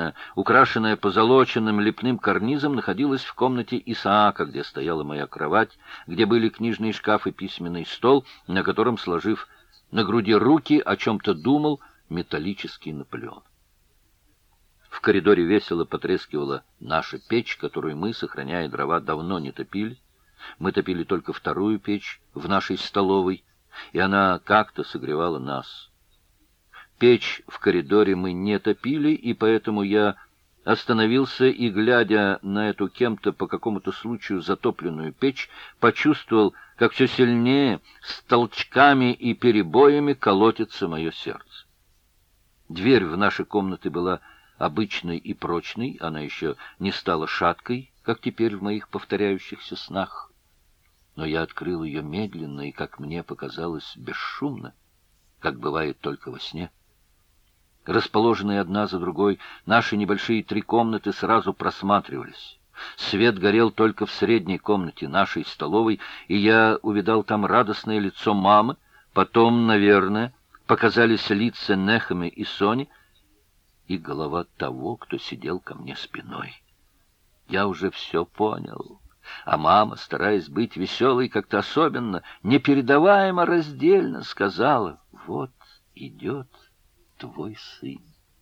гостиная, украшенная позолоченным лепным карнизом, находилась в комнате Исаака, где стояла моя кровать, где были книжный шкаф и письменный стол, на котором, сложив на груди руки, о чем-то думал металлический Наполеон. В коридоре весело потрескивала наша печь, которую мы, сохраняя дрова, давно не топили. Мы топили только вторую печь в нашей столовой, и она как-то согревала нас. Печь в коридоре мы не топили, и поэтому я остановился и, глядя на эту кем-то по какому-то случаю затопленную печь, почувствовал, как все сильнее, с толчками и перебоями колотится мое сердце. Дверь в наши комнаты была обычной и прочной, она еще не стала шаткой, как теперь в моих повторяющихся снах. Но я открыл ее медленно и, как мне показалось, бесшумно, как бывает только во сне. Расположенные одна за другой, наши небольшие 3 комнаты сразу просматривались. Свет горел только в средней комнате нашей столовой, и я увидал там радостное лицо мамы. Потом, наверное, показались лица Нехемы и Сони и голова того, кто сидел ко мне спиной. Я уже все понял, а мама, стараясь быть веселой как-то особенно, непередаваемо раздельно сказала: «Вот идет твой сын».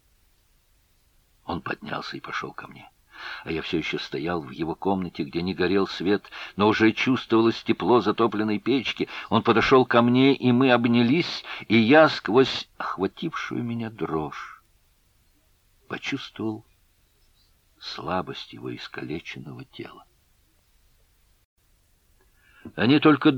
Он поднялся и пошел ко мне, а я все еще стоял в его комнате, где не горел свет, но уже чувствовалось тепло затопленной печки. Он подошел ко мне, и мы обнялись, и я сквозь охватившую меня дрожь почувствовал слабость его искалеченного тела. Они только